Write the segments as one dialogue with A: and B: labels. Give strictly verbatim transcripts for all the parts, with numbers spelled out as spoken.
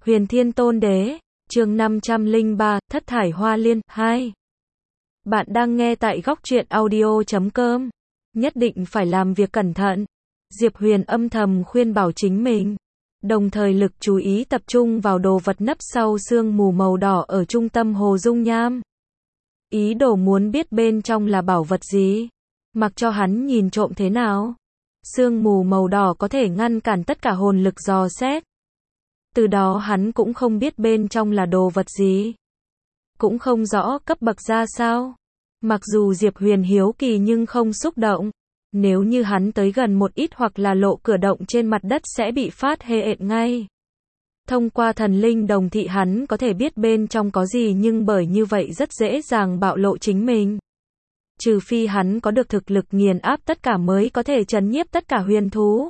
A: Huyền Thiên Tôn Đế, chương năm trăm lẻ ba, Thất Thải Hoa Liên, hai. Bạn đang nghe tại góc truyện audio chấm com. Nhất định phải làm việc cẩn thận. Diệp Huyền âm thầm khuyên bảo chính mình. Đồng thời lực chú ý tập trung vào đồ vật nấp sau sương mù màu đỏ ở trung tâm hồ dung nham. Ý đồ muốn biết bên trong là bảo vật gì. Mặc cho hắn nhìn trộm thế nào. Sương mù màu đỏ có thể ngăn cản tất cả hồn lực dò xét. Từ đó hắn cũng không biết bên trong là đồ vật gì. Cũng không rõ cấp bậc ra sao. Mặc dù Diệp Huyền hiếu kỳ nhưng không xúc động. Nếu như hắn tới gần một ít hoặc là lộ cửa động trên mặt đất sẽ bị phát hiện ngay. Thông qua thần linh đồng thị hắn có thể biết bên trong có gì nhưng bởi như vậy rất dễ dàng bạo lộ chính mình. Trừ phi hắn có được thực lực nghiền áp tất cả mới có thể trấn nhiếp tất cả huyền thú.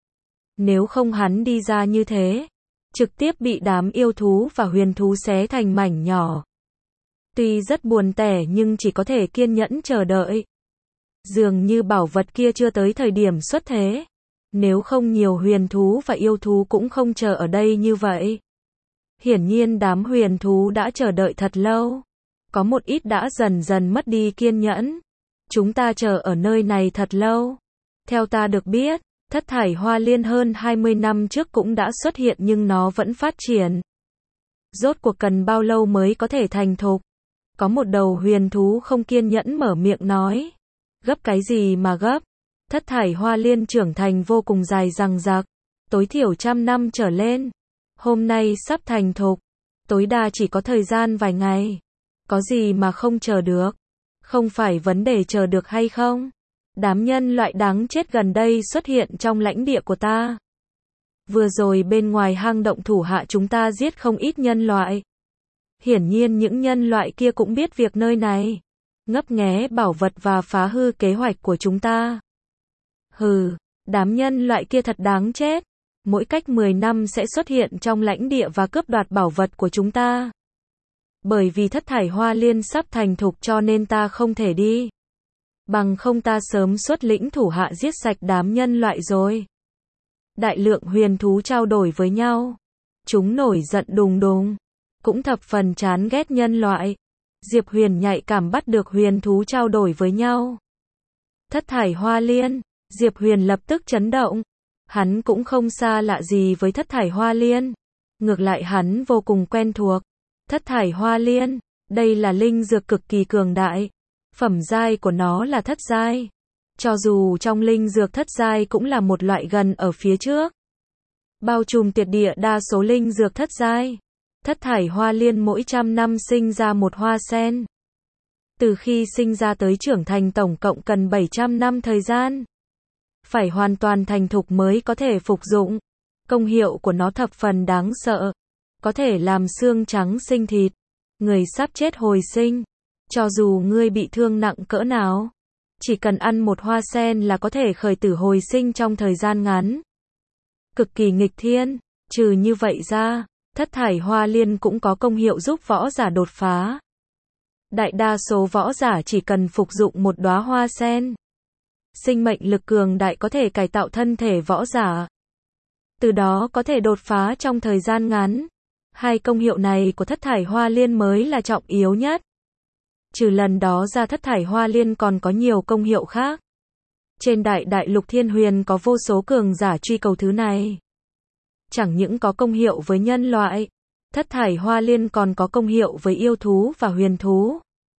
A: Nếu không hắn đi ra như thế, trực tiếp bị đám yêu thú và huyền thú xé thành mảnh nhỏ. Tuy rất buồn tẻ nhưng chỉ có thể kiên nhẫn chờ đợi. Dường như bảo vật kia chưa tới thời điểm xuất thế. Nếu không nhiều huyền thú và yêu thú cũng không chờ ở đây như vậy. Hiển nhiên đám huyền thú đã chờ đợi thật lâu. Có một ít đã dần dần mất đi kiên nhẫn. Chúng ta chờ ở nơi này thật lâu. Theo ta được biết, Thất Thải Hoa Liên hơn hai mươi năm trước cũng đã xuất hiện nhưng nó vẫn phát triển. Rốt cuộc cần bao lâu mới có thể thành thục? Có một đầu huyền thú không kiên nhẫn mở miệng nói. Gấp cái gì mà gấp? Thất Thải Hoa Liên trưởng thành vô cùng dài dằng dặc, tối thiểu trăm năm trở lên. Hôm nay sắp thành thục, tối đa chỉ có thời gian vài ngày. Có gì mà không chờ được? Không phải vấn đề chờ được hay không? Đám nhân loại đáng chết gần đây xuất hiện trong lãnh địa của ta. Vừa rồi bên ngoài hang động thủ hạ chúng ta giết không ít nhân loại. Hiển nhiên những nhân loại kia cũng biết việc nơi này. Ngấp nghé bảo vật và phá hư kế hoạch của chúng ta. Hừ, đám nhân loại kia thật đáng chết. Mỗi cách mười năm sẽ xuất hiện trong lãnh địa và cướp đoạt bảo vật của chúng ta. Bởi vì Thất Thải Hoa Liên sắp thành thục cho nên ta không thể đi. Bằng không ta sớm xuất lĩnh thủ hạ giết sạch đám nhân loại rồi. Đại lượng huyền thú trao đổi với nhau. Chúng nổi giận đùng đùng. Cũng thập phần chán ghét nhân loại. Diệp Huyền nhạy cảm bắt được huyền thú trao đổi với nhau. Thất Thải Hoa Liên. Diệp Huyền lập tức chấn động. Hắn cũng không xa lạ gì với Thất Thải Hoa Liên. Ngược lại hắn vô cùng quen thuộc. Thất Thải Hoa Liên. Đây là linh dược cực kỳ cường đại. Phẩm giai của nó là thất giai. Cho dù trong linh dược thất giai cũng là một loại gần ở phía trước. Bao trùm tuyệt địa đa số linh dược thất giai. Thất Thải Hoa Liên mỗi trăm năm sinh ra một hoa sen. Từ khi sinh ra tới trưởng thành tổng cộng cần bảy trăm năm thời gian. Phải hoàn toàn thành thục mới có thể phục dụng. Công hiệu của nó thập phần đáng sợ. Có thể làm xương trắng sinh thịt. Người sắp chết hồi sinh. Cho dù ngươi bị thương nặng cỡ nào. Chỉ cần ăn một hoa sen là có thể khởi tử hồi sinh trong thời gian ngắn. Cực kỳ nghịch thiên. Trừ như vậy ra, Thất Thải Hoa Liên cũng có công hiệu giúp võ giả đột phá. Đại đa số võ giả chỉ cần phục dụng một đóa hoa sen. Sinh mệnh lực cường đại có thể cải tạo thân thể võ giả. Từ đó có thể đột phá trong thời gian ngắn. Hai công hiệu này của Thất Thải Hoa Liên mới là trọng yếu nhất. Trừ lần đó ra Thất Thải Hoa Liên còn có nhiều công hiệu khác. Trên đại đại lục thiên huyền có vô số cường giả truy cầu thứ này. Chẳng những có công hiệu với nhân loại, Thất Thải Hoa Liên còn có công hiệu với yêu thú và huyền thú.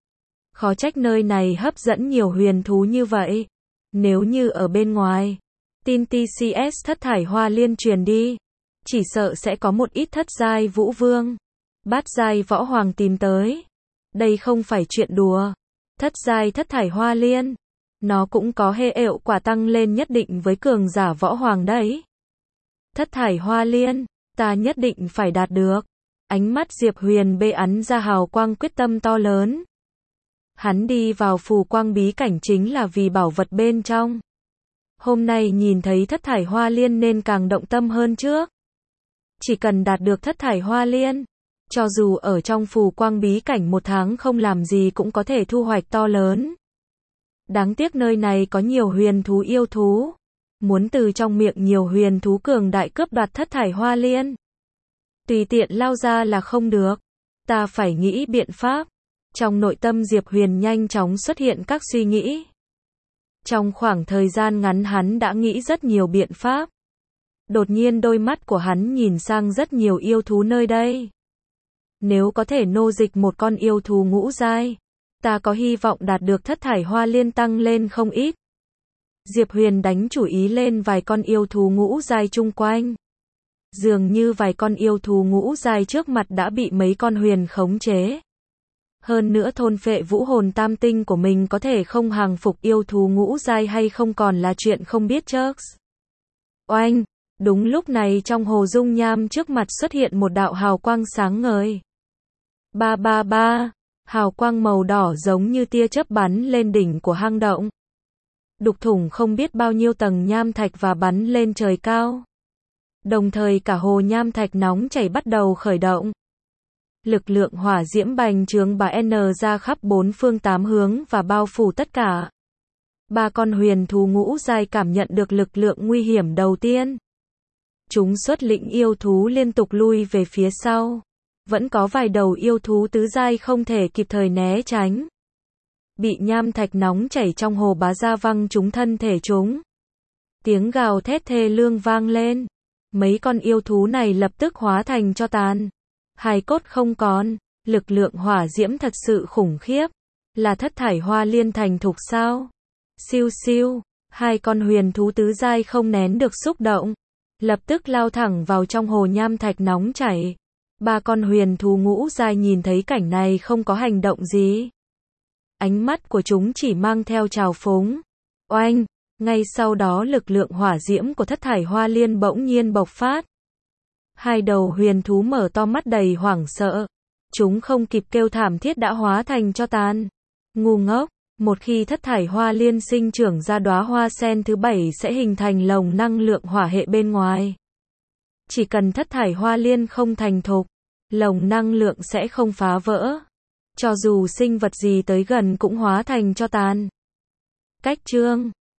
A: Khó trách nơi này hấp dẫn nhiều huyền thú như vậy. Nếu như ở bên ngoài, tin tê xê ét Thất Thải Hoa Liên truyền đi, chỉ sợ sẽ có một ít thất giai vũ vương, bát giai võ hoàng tìm tới. Đây không phải chuyện đùa. Thất giai Thất Thải Hoa Liên, nó cũng có hệ ệu quả tăng lên nhất định với cường giả võ hoàng đấy. Thất Thải Hoa Liên, ta nhất định phải đạt được. Ánh mắt Diệp Huyền bê ắn ra hào quang quyết tâm to lớn. Hắn đi vào phù quang bí cảnh chính là vì bảo vật bên trong. Hôm nay nhìn thấy Thất Thải Hoa Liên nên càng động tâm hơn trước. Chỉ cần đạt được Thất Thải Hoa Liên, cho dù ở trong phù quang bí cảnh một tháng không làm gì cũng có thể thu hoạch to lớn. Đáng tiếc nơi này có nhiều huyền thú yêu thú. Muốn từ trong miệng nhiều huyền thú cường đại cướp đoạt Thất Thải Hoa Liên. Tùy tiện lao ra là không được. Ta phải nghĩ biện pháp. Trong nội tâm Diệp Huyền nhanh chóng xuất hiện các suy nghĩ. Trong khoảng thời gian ngắn hắn đã nghĩ rất nhiều biện pháp. Đột nhiên đôi mắt của hắn nhìn sang rất nhiều yêu thú nơi đây. Nếu có thể nô dịch một con yêu thú ngũ giai, ta có hy vọng đạt được thất thải hoa liên tăng lên không ít. Diệp Huyền đánh chủ ý lên vài con yêu thú ngũ giai chung quanh. Dường như vài con yêu thú ngũ giai trước mặt đã bị mấy con huyền khống chế. Hơn nữa thôn phệ vũ hồn tam tinh của mình có thể không hàng phục yêu thú ngũ giai hay không còn là chuyện không biết trước. Oanh! Đúng lúc này trong hồ dung nham trước mặt xuất hiện một đạo hào quang sáng ngời. Ba ba ba! Hào quang màu đỏ giống như tia chớp bắn lên đỉnh của hang động. Đục thủng không biết bao nhiêu tầng nham thạch và bắn lên trời cao. Đồng thời cả hồ nham thạch nóng chảy bắt đầu khởi động. Lực lượng hỏa diễm bành trướng bà N ra khắp bốn phương tám hướng và bao phủ tất cả. Ba con huyền thú ngũ giai cảm nhận được lực lượng nguy hiểm đầu tiên. Chúng xuất lĩnh yêu thú liên tục lui về phía sau. Vẫn có vài đầu yêu thú tứ giai không thể kịp thời né tránh. Bị nham thạch nóng chảy trong hồ bá ra văng trúng thân thể chúng. Tiếng gào thét thê lương vang lên. Mấy con yêu thú này lập tức hóa thành tro tàn. Hài cốt không còn. Lực lượng hỏa diễm thật sự khủng khiếp. Là thất thải hoa liên thành thục sao? Siêu siêu. Hai con huyền thú tứ giai không nén được xúc động. Lập tức lao thẳng vào trong hồ nham thạch nóng chảy. Ba con huyền thú ngũ giai nhìn thấy cảnh này không có hành động gì. Ánh mắt của chúng chỉ mang theo trào phúng. Oanh! Ngay sau đó lực lượng hỏa diễm của thất thải hoa liên bỗng nhiên bộc phát. Hai đầu huyền thú mở to mắt đầy hoảng sợ. Chúng không kịp kêu thảm thiết đã hóa thành tro tàn. Ngu ngốc! Một khi thất thải hoa liên sinh trưởng ra đóa hoa sen thứ bảy sẽ hình thành lồng năng lượng hỏa hệ bên ngoài. Chỉ cần thất thải hoa liên không thành thục, lồng năng lượng sẽ không phá vỡ. Cho dù sinh vật gì tới gần cũng hóa thành tro tàn. Cách chương